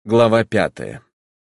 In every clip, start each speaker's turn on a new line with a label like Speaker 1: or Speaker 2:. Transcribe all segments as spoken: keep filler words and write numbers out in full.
Speaker 1: Глава пятая.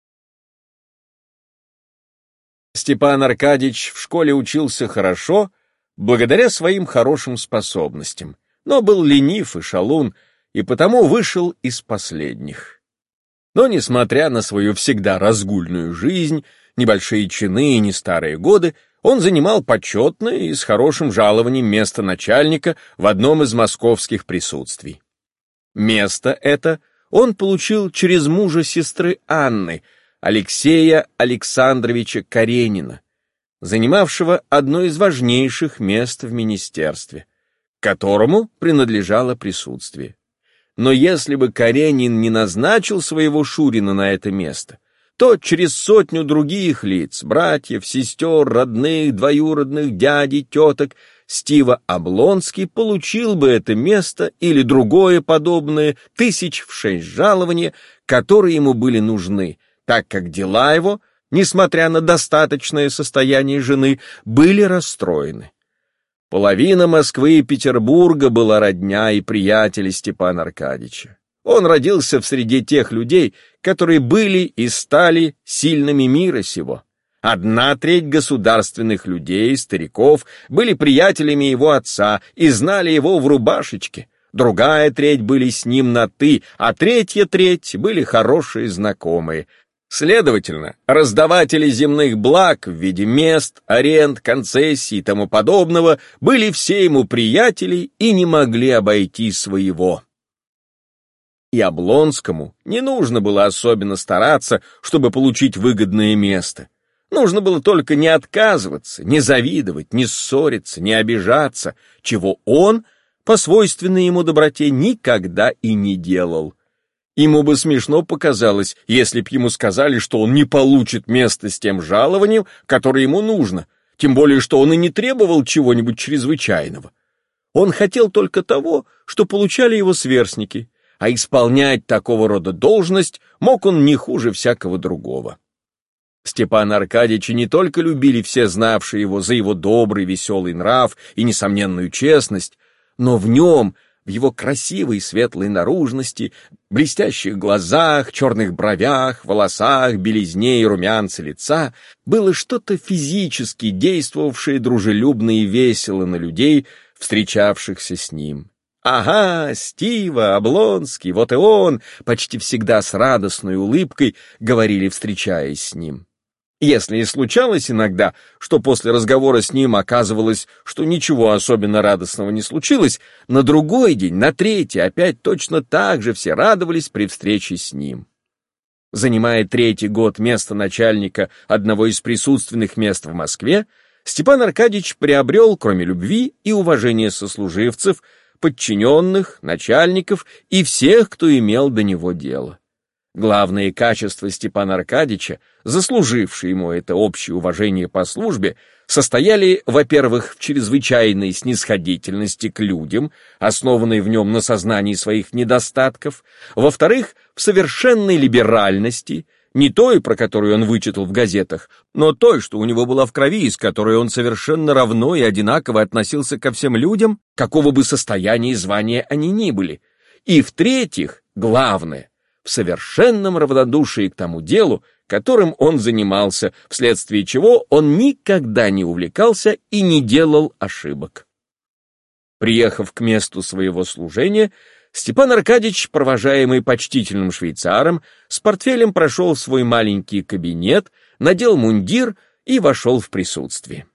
Speaker 1: Степан Аркадьич в школе учился хорошо, благодаря своим хорошим способностям, но был ленив и шалун, и потому вышел из последних. Но, несмотря на свою всегда разгульную жизнь, небольшие чины и не старые годы, он занимал почетное и с хорошим жалованием место начальника в одном из московских присутствий. Место это он получил через мужа сестры Анны, Алексея Александровича Каренина, занимавшего одно из важнейших мест в министерстве, которому принадлежало присутствие. Но если бы Каренин не назначил своего шурина на это место, то через сотню других лиц, братьев, сестер, родных, двоюродных, дядей, теток, Стива Облонский получил бы это место или другое подобное тысяч в шесть жалования, которые ему были нужны, так как дела его, несмотря на достаточное состояние жены, были расстроены. Половина Москвы и Петербурга была родня и приятели Степана Аркадьича. Он родился в среде тех людей, которые были и стали сильными мира сего. Одна треть государственных людей, стариков, были приятелями его отца и знали его в рубашечке. Другая треть были с ним на «ты», а третья треть были хорошие знакомые. Следовательно, раздаватели земных благ в виде мест, аренд, концессий и тому подобного были все ему приятели и не могли обойти своего. И Облонскому не нужно было особенно стараться, чтобы получить выгодное место. Нужно было только не отказываться, не завидовать, не ссориться, не обижаться, чего он, по свойственной ему доброте, никогда и не делал. Ему бы смешно показалось, если б ему сказали, что он не получит место с тем жалованием, которое ему нужно, тем более, что он и не требовал чего-нибудь чрезвычайного. Он хотел только того, что получали его сверстники, а исполнять такого рода должность мог он не хуже всякого другого. Степана Аркадьича не только любили все знавшие его за его добрый, веселый нрав и несомненную честность, но в нем, в его красивой светлой наружности, блестящих глазах, черных бровях, волосах, белизне и румянце лица было что-то физически действовавшее дружелюбно и весело на людей, встречавшихся с ним. «Ага, Стива, Облонский, вот и он!» почти всегда с радостной улыбкой говорили, встречаясь с ним. Если и случалось иногда, что после разговора с ним оказывалось, что ничего особенно радостного не случилось, на другой день, на третий, опять точно так же все радовались при встрече с ним. Занимая третий год место начальника одного из присутственных мест в Москве, Степан Аркадьич приобрел, кроме любви и уважения сослуживцев, подчиненных, начальников и всех, кто имел до него дело. Главные качества Степана Аркадьича, заслужившие ему это общее уважение по службе, состояли, во-первых, в чрезвычайной снисходительности к людям, основанной в нем на сознании своих недостатков, во-вторых, в совершенной либеральности, не той, про которую он вычитал в газетах, но той, что у него была в крови, и с которой он совершенно равно и одинаково относился ко всем людям, какого бы состояния и звания они ни были, и, в-третьих, главное, в совершенном равнодушии к тому делу, которым он занимался, вследствие чего он никогда не увлекался и не делал ошибок. Приехав к месту своего служения, Степан Аркадьич, провожаемый почтительным швейцаром, с портфелем прошел в свой маленький кабинет, надел мундир и вошел в присутствие.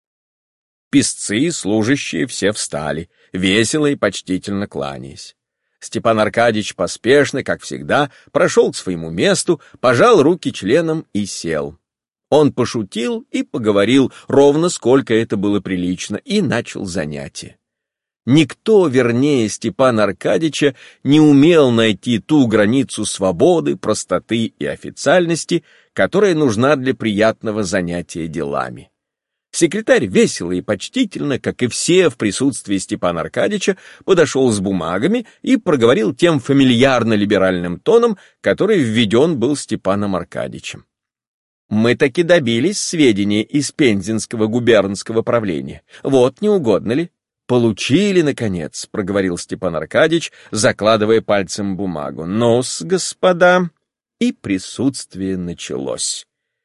Speaker 1: Писцы, служащие, все встали, весело и почтительно кланяясь. Степан Аркадьич поспешно, как всегда, прошел к своему месту, пожал руки членам и сел. Он пошутил и поговорил ровно, сколько это было прилично, и начал занятие. Никто, вернее Степана Аркадьича, не умел найти ту границу свободы, простоты и официальности, которая нужна для приятного занятия делами. Секретарь весело и почтительно, как и все в присутствии Степана Аркадьича, подошел с бумагами и проговорил тем фамильярно-либеральным тоном, который введен был Степаном Аркадьичем. «Мы таки добились сведения из Пензенского губернского правления. Вот, не угодно ли?» «Получили, наконец», — проговорил Степан Аркадьич, закладывая пальцем бумагу. «Ну-с, господа, и присутствие началось.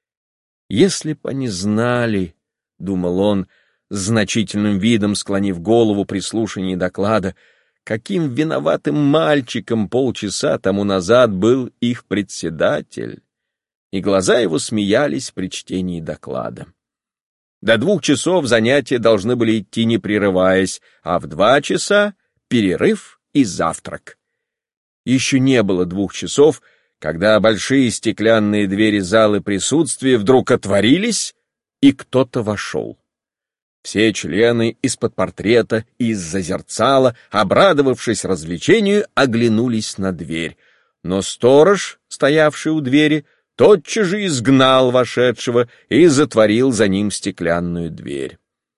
Speaker 1: «Если б они знали, — думал он, с значительным видом склонив голову при слушании доклада, — каким виноватым мальчиком полчаса тому назад был их председатель». И глаза его смеялись при чтении доклада. До двух часов занятия должны были идти не прерываясь, а в два часа — перерыв и завтрак. Еще не было двух часов, когда большие стеклянные двери залы присутствия вдруг отворились, и кто-то вошел. Все члены из-под портрета и из-за зерцала, обрадовавшись развлечению, оглянулись на дверь. Но сторож, стоявший у двери, тотчас же изгнал вошедшего и затворил за ним стеклянную дверь.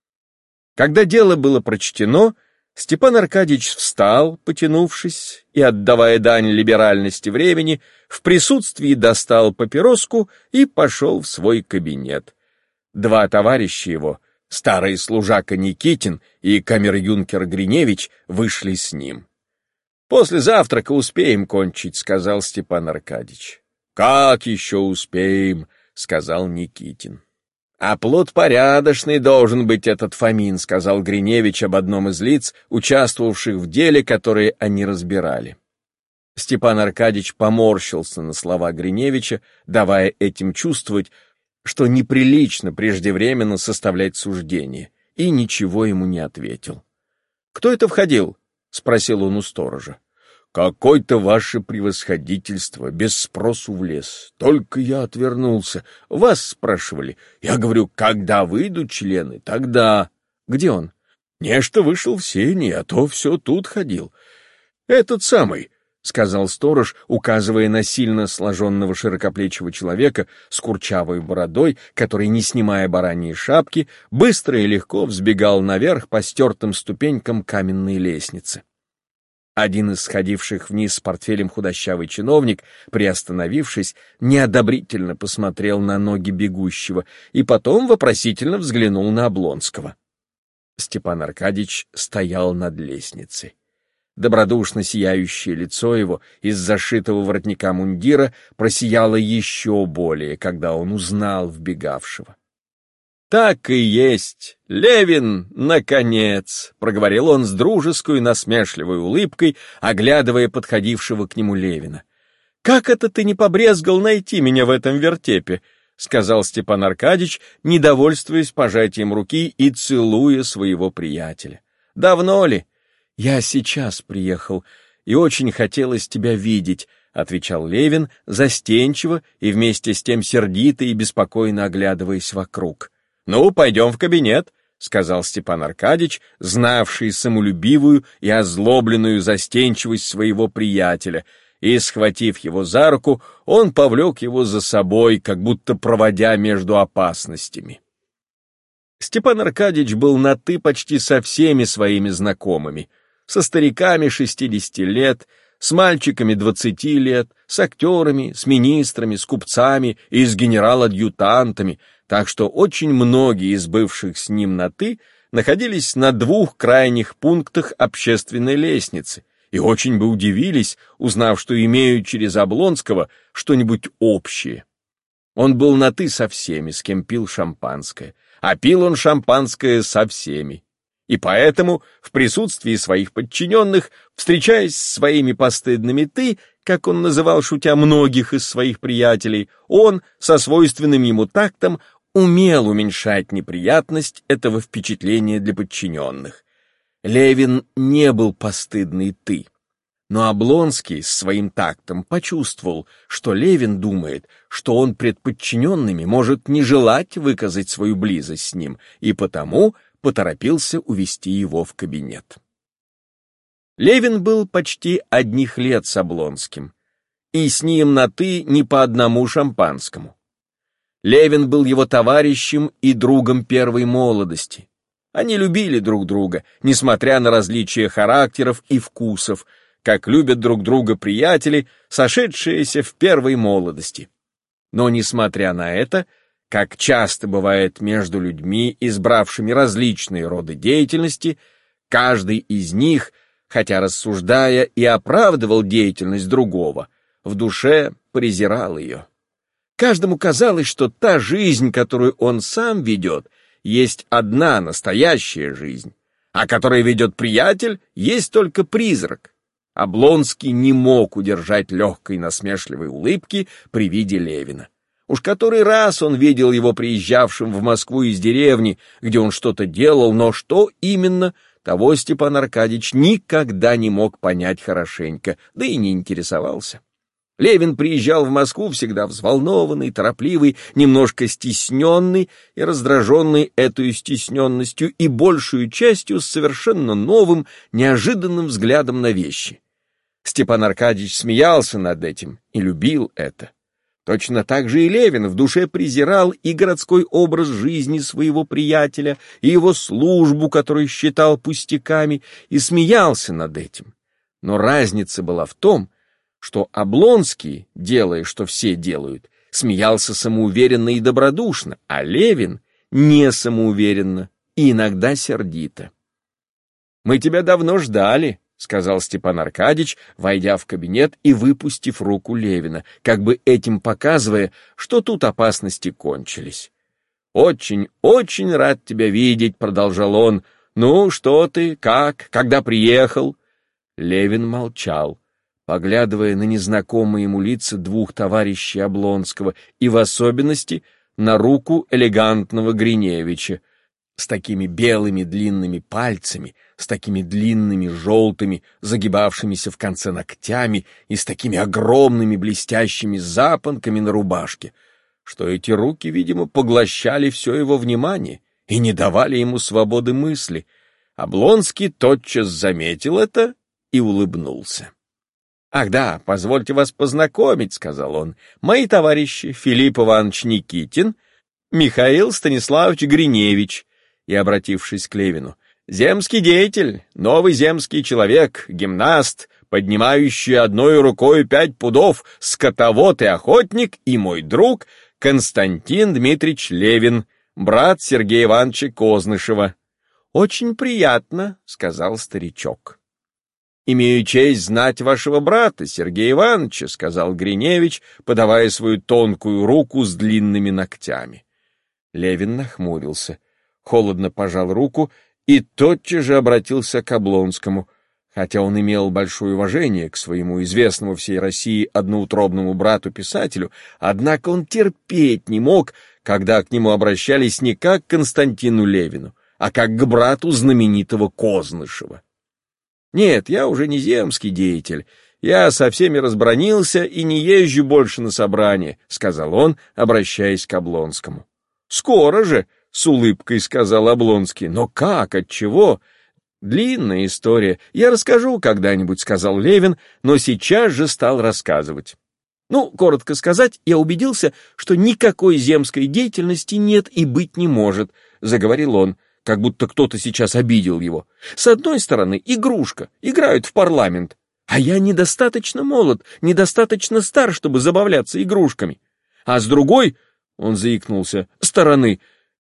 Speaker 1: Когда дело было прочтено, Степан Аркадьич встал, потянувшись и, отдавая дань либеральности времени, в присутствии достал папироску и пошел в свой кабинет. Два товарища его, старый служака Никитин и камер-юнкер Гриневич, вышли с ним. «После завтрака успеем кончить», — сказал Степан Аркадьич. «Как еще успеем?» — сказал Никитин. «А плод порядочный должен быть этот Фомин», — сказал Гриневич об одном из лиц, участвовавших в деле, которое они разбирали. Степан Аркадьич поморщился на слова Гриневича, давая этим чувствовать, что неприлично преждевременно составлять суждение, и ничего ему не ответил. «Кто это входил?» — спросил он у сторожа. «Какое-то ваше превосходительство, без спросу влез. Только я отвернулся. Вас спрашивали. Я говорю, когда выйдут члены, тогда...» «Где он?» «Нечто вышел в сени, а то все тут ходил. Этот самый», — сказал сторож, указывая на сильно сложенного широкоплечего человека с курчавой бородой, который, не снимая бараньей шапки, быстро и легко взбегал наверх по стертым ступенькам каменной лестницы. Один из сходивших вниз с портфелем худощавый чиновник, приостановившись, неодобрительно посмотрел на ноги бегущего и потом вопросительно взглянул на Облонского. Степан Аркадьич стоял над лестницей. Добродушно сияющее лицо его из зашитого воротника мундира просияло еще более, когда он узнал вбегавшего. «Так и есть! Левин, наконец!» — проговорил он с дружеской насмешливой улыбкой, оглядывая подходившего к нему Левина. «Как это ты не побрезгал найти меня в этом вертепе?» — сказал Степан Аркадьич, недовольствуясь пожатием руки и целуя своего приятеля. «Давно ли?» «Я сейчас приехал, и очень хотелось тебя видеть», — отвечал Левин, застенчиво и вместе с тем сердито и беспокойно оглядываясь вокруг. «Ну, пойдем в кабинет», — сказал Степан Аркадьич, знавший самолюбивую и озлобленную застенчивость своего приятеля, и, схватив его за руку, он повлек его за собой, как будто проводя между опасностями. Степан Аркадьич был на «ты» почти со всеми своими знакомыми, со стариками шестидесяти лет, с мальчиками двадцати лет, с актерами, с министрами, с купцами и с генерал-адъютантами, так что очень многие из бывших с ним на «ты» находились на двух крайних пунктах общественной лестницы и очень бы удивились, узнав, что имеют через Облонского что-нибудь общее. Он был на «ты» со всеми, с кем пил шампанское, а пил он шампанское со всеми. И поэтому, в присутствии своих подчиненных, встречаясь с своими постыдными «ты», как он называл, шутя, многих из своих приятелей, он, со свойственным ему тактом, умел уменьшать неприятность этого впечатления для подчиненных. Левин не был постыдный «ты». Но Облонский с своим тактом почувствовал, что Левин думает, что он пред подчиненными может не желать выказать свою близость с ним, и потому поторопился увести его в кабинет. Левин был почти одних лет с Облонским, и с ним на «ты» не по одному шампанскому. Левин был его товарищем и другом первой молодости. Они любили друг друга, несмотря на различия характеров и вкусов, как любят друг друга приятели, сошедшиеся в первой молодости. Но, несмотря на это, как часто бывает между людьми, избравшими различные роды деятельности, каждый из них, хотя рассуждая и оправдывал деятельность другого, в душе, презирал ее. Каждому казалось, что та жизнь, которую он сам ведет, есть одна настоящая жизнь, а которой ведет приятель, есть только призрак. Облонский не мог удержать легкой насмешливой улыбки при виде Левина. Уж который раз он видел его приезжавшим в Москву из деревни, где он что-то делал, но что именно, того Степан Аркадьич никогда не мог понять хорошенько, да и не интересовался. Левин приезжал в Москву всегда взволнованный, торопливый, немножко стесненный и раздраженный этой стесненностью и большую частью с совершенно новым, неожиданным взглядом на вещи. Степан Аркадьич смеялся над этим и любил это. Точно так же и Левин в душе презирал и городской образ жизни своего приятеля, и его службу, которую считал пустяками, и смеялся над этим. Но разница была в том, что Облонский, делая, что все делают, смеялся самоуверенно и добродушно, а Левин не самоуверенно и иногда сердито. «Мы тебя давно ждали», — сказал Степан Аркадьич, войдя в кабинет и выпустив руку Левина, как бы этим показывая, что тут опасности кончились. «Очень, очень рад тебя видеть», — продолжал он. «Ну, что ты, как, когда приехал?» Левин молчал, поглядывая на незнакомые ему лица двух товарищей Облонского и в особенности на руку элегантного Гриневича с такими белыми длинными пальцами, с такими длинными желтыми, загибавшимися в конце ногтями и с такими огромными блестящими запонками на рубашке, что эти руки, видимо, поглощали все его внимание и не давали ему свободы мысли. Облонский тотчас заметил это и улыбнулся. «Ах да, позвольте вас познакомить», — сказал он, — «мои товарищи Филипп Иванович Никитин, Михаил Станиславович Гриневич», и, обратившись к Левину, «земский деятель, новый земский человек, гимнаст, поднимающий одной рукой пять пудов, скотовод и охотник, и мой друг Константин Дмитриевич Левин, брат Сергея Ивановича Кознышева». «Очень приятно», — сказал старичок. «Имею честь знать вашего брата, Сергея Ивановича», — сказал Гриневич, подавая свою тонкую руку с длинными ногтями. Левин нахмурился, холодно пожал руку и тотчас же обратился к Облонскому, хотя он имел большое уважение к своему известному всей России одноутробному брату-писателю, однако он терпеть не мог, когда к нему обращались не как к Константину Левину, а как к брату знаменитого Кознышева. «Нет, я уже не земский деятель, я со всеми разбранился и не езжу больше на собрания», — сказал он, обращаясь к Облонскому. «Скоро же», — с улыбкой сказал Облонский. «Но как, отчего?» «Длинная история. Я расскажу когда-нибудь», — сказал Левин, но сейчас же стал рассказывать. «Ну, коротко сказать, я убедился, что никакой земской деятельности нет и быть не может», — заговорил он, как будто кто-то сейчас обидел его. «С одной стороны, игрушка, играют в парламент, а я недостаточно молод, недостаточно стар, чтобы забавляться игрушками. А с другой, — он заикнулся, — стороны,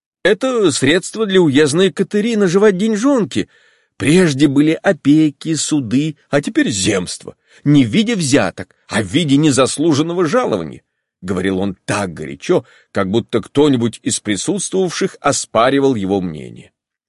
Speaker 1: это средство для уездной катери наживать деньжонки. Прежде были опеки, суды, а теперь земство, не в виде взяток, а в виде незаслуженного жалования», — говорил он так горячо, как будто кто-нибудь из присутствовавших оспаривал его мнение.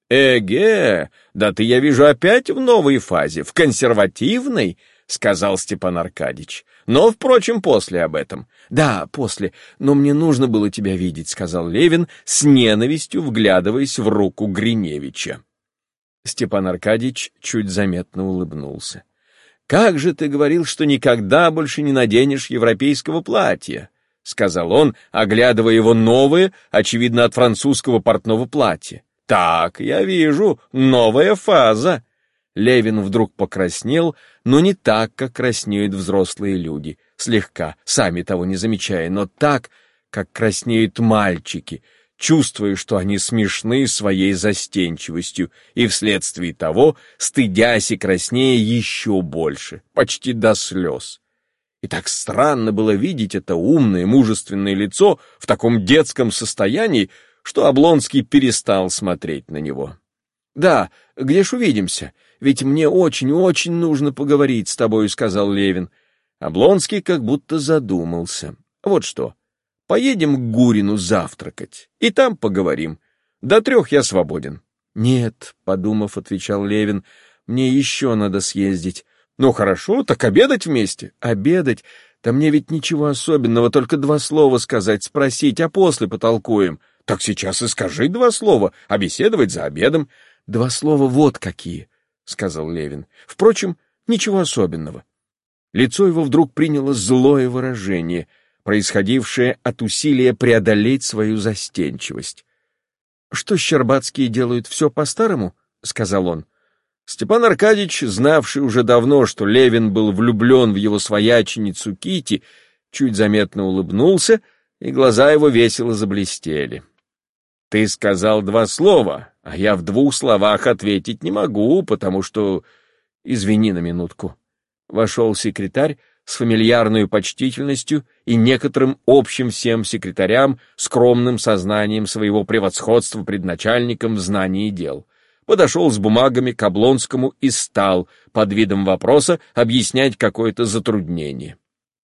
Speaker 1: «Эге, да ты, я вижу, опять в новой фазе, в консервативной», — сказал Степан Аркадьич. «Но, впрочем, после об этом». «Да, после, но мне нужно было тебя видеть», — сказал Левин, с ненавистью вглядываясь в руку Гриневича. Степан Аркадьич чуть заметно улыбнулся. «Как же ты говорил, что никогда больше не наденешь европейского платья?» — сказал он, оглядывая его новое, очевидно, от французского портного платья. «Так, я вижу, новая фаза». Левин вдруг покраснел, но не так, как краснеют взрослые люди, слегка, сами того не замечая, но так, как краснеют мальчики, чувствуя, что они смешны своей застенчивостью, и вследствие того, стыдясь и краснея еще больше, почти до слез. И так странно было видеть это умное, мужественное лицо в таком детском состоянии, что Облонский перестал смотреть на него. «Да, где ж увидимся? Ведь мне очень-очень нужно поговорить с тобой», — сказал Левин. Облонский как будто задумался. Вот что, поедем к Гурину завтракать, и там поговорим. До трех я свободен. Нет, подумав, отвечал Левин, мне еще надо съездить. Ну хорошо, так обедать вместе. Обедать? Да мне ведь ничего особенного, только два слова сказать, спросить, а после потолкуем. Так сейчас и скажи два слова, а беседовать за обедом. Два слова вот какие, сказал Левин. Впрочем, ничего особенного. Лицо его вдруг приняло злое выражение, происходившее от усилия преодолеть свою застенчивость. «Что Щербацкие делают все по-старому?» — сказал он. Степан Аркадьич, знавший уже давно, что Левин был влюблен в его свояченицу Кити, чуть заметно улыбнулся, и глаза его весело заблестели. «Ты сказал два слова, а я в двух словах ответить не могу, потому что... Извини на минутку». Вошел секретарь с фамильярной почтительностью и некоторым общим всем секретарям скромным сознанием своего превосходства пред начальником в знании дел. Подошел с бумагами к Облонскому и стал, под видом вопроса, объяснять какое-то затруднение.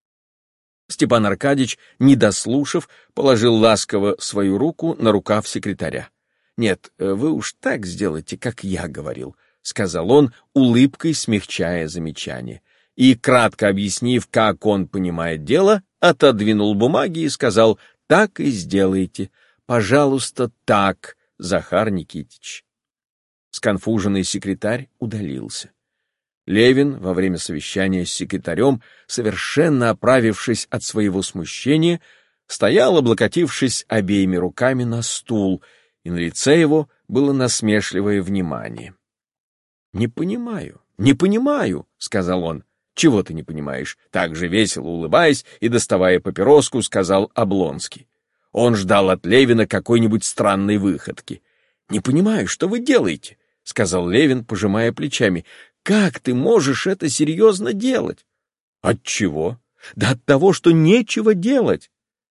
Speaker 1: Степан Аркадьич, не дослушав, положил ласково свою руку на рукав секретаря. «Нет, вы уж так сделайте, как я говорил», — сказал он, улыбкой смягчая замечание. И, кратко объяснив, как он понимает дело, отодвинул бумаги и сказал: «Так и сделайте. Пожалуйста, так, Захар Никитич». Сконфуженный секретарь удалился. Левин во время совещания с секретарем, совершенно оправившись от своего смущения, стоял, облокотившись обеими руками на стул, и на лице его было насмешливое внимание. «Не понимаю, не понимаю», — сказал он. «Чего ты не понимаешь?» — так же весело улыбаясь и доставая папироску, сказал Облонский. Он ждал от Левина какой-нибудь странной выходки. «Не понимаю, что вы делаете?» — сказал Левин, пожимая плечами. «Как ты можешь это серьезно делать?» «Отчего?» «Да от того, что нечего делать».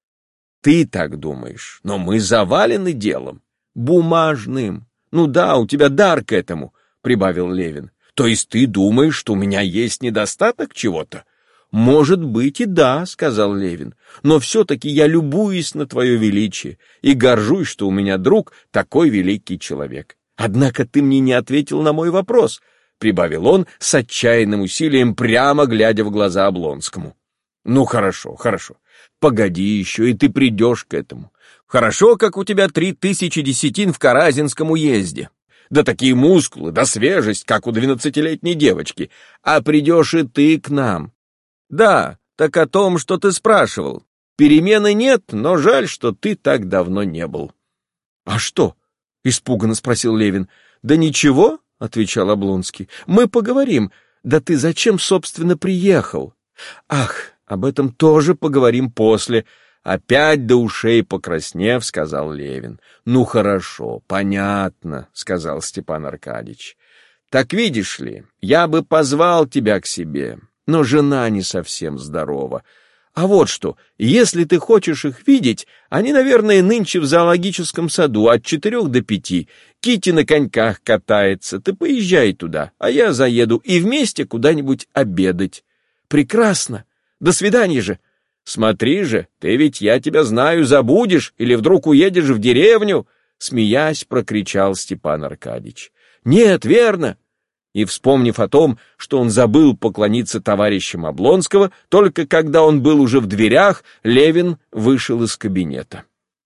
Speaker 1: «Ты так думаешь, но мы завалены делом. Бумажным. Ну да, у тебя дар к этому», — прибавил Левин. «То есть ты думаешь, что у меня есть недостаток чего-то?» «Может быть и да», — сказал Левин, «но все-таки я любуюсь на твое величие и горжусь, что у меня друг такой великий человек. Однако ты мне не ответил на мой вопрос», — прибавил он с отчаянным усилием, прямо глядя в глаза Облонскому. «Ну хорошо, хорошо. Погоди еще, и ты придешь к этому. Хорошо, как у тебя три тысячи десятин в Каразинском уезде. Да такие мускулы, да свежесть, как у двенадцатилетней девочки. А придешь и ты к нам. Да, так о том, что ты спрашивал. Перемены нет, но жаль, что ты так давно не был». «А что?» — испуганно спросил Левин. «Да ничего», — отвечал Облонский. «Мы поговорим. Да ты зачем, собственно, приехал?» «Ах, об этом тоже поговорим после». Опять до ушей покраснев, сказал Левин. «Ну хорошо, понятно», — сказал Степан Аркадьич. «Так видишь ли, я бы позвал тебя к себе, но жена не совсем здорова. А вот что, если ты хочешь их видеть, они, наверное, нынче в зоологическом саду от четырех до пяти. Кити на коньках катается, ты поезжай туда, а я заеду и вместе куда-нибудь обедать. Прекрасно. До свидания же. Смотри же, ты ведь, я тебя знаю, забудешь или вдруг уедешь в деревню», — смеясь, прокричал Степан Аркадьич. «Нет, верно». И, вспомнив о том, что он забыл поклониться товарищам Облонского, только когда он был уже в дверях, Левин вышел из кабинета.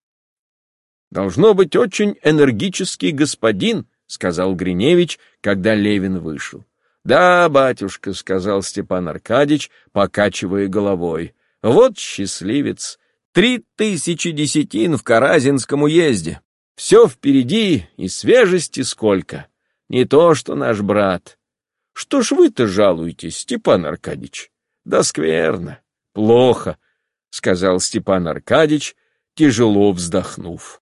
Speaker 1: «Должно быть очень энергический господин», — сказал Гриневич, когда Левин вышел. «Да, батюшка», — сказал Степан Аркадьич, покачивая головой. «Вот счастливец! Три тысячи десятин в Каразинском уезде. Все впереди, и свежести сколько. Не то, что наш брат. Что ж вы-то жалуетесь, Степан Аркадьич?» «Да скверно, плохо», — сказал Степан Аркадьич, тяжело вздохнув.